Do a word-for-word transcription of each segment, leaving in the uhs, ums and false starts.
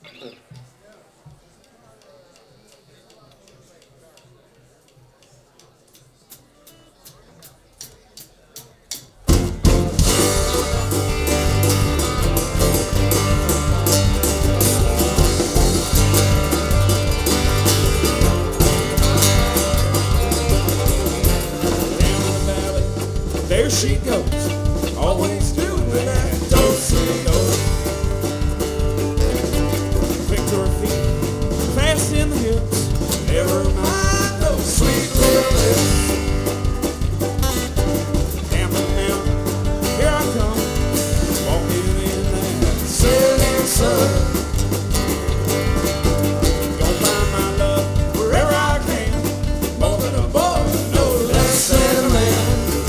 There she goes, always doing that do-si-do. Quick to her feet, fast in the hips, never mind those sweet little lips. Down the mountain, here I come, walking in that setting sun. Gonna find my love wherever I can, more than a boy, no less than a man.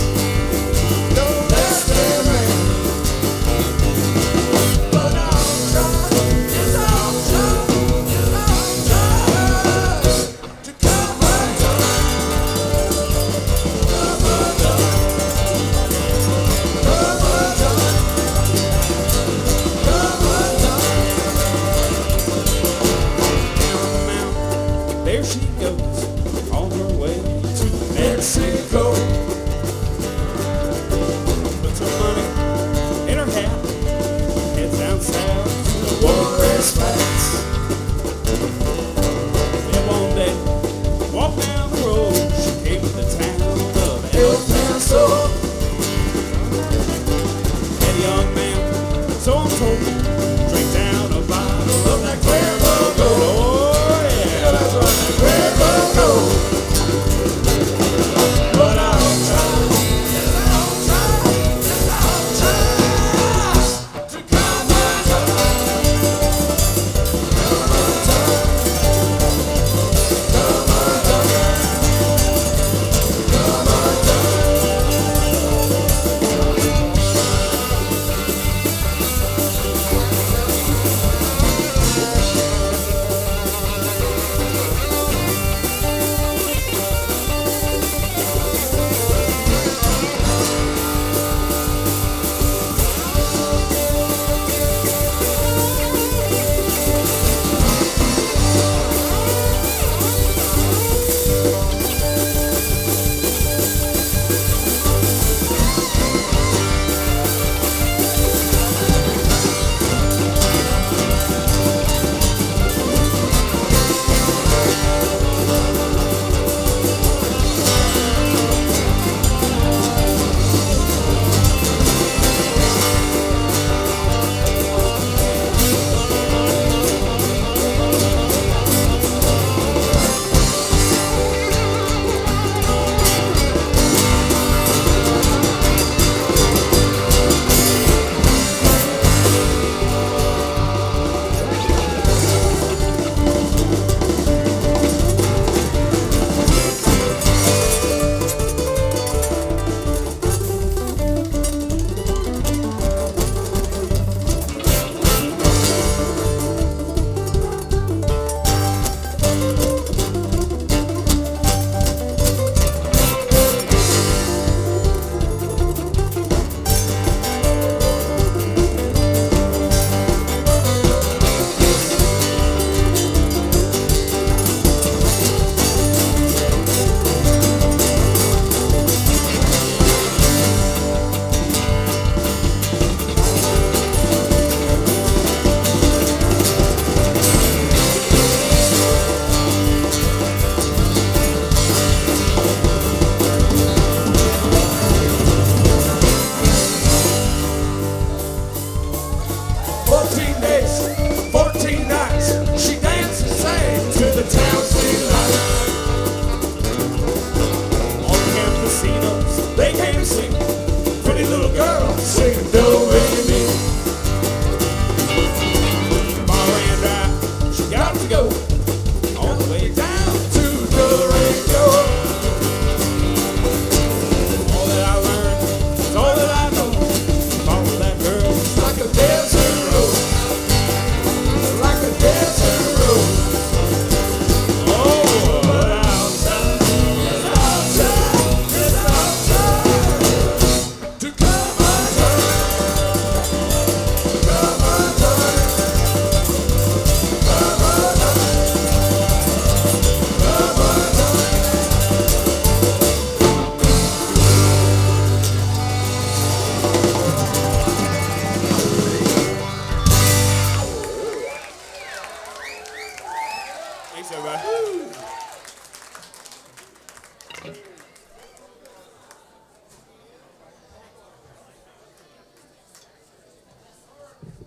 There she goes, on her way to Mexico. Puts her money in her hat, heads down south to the Juarez Flats. Then one day, walked down the road, she came to the town of El Paso. That young man, so I'm told, drank down a bottle of that Cuervo Gold. Oh yeah, that's right, that Cuervo.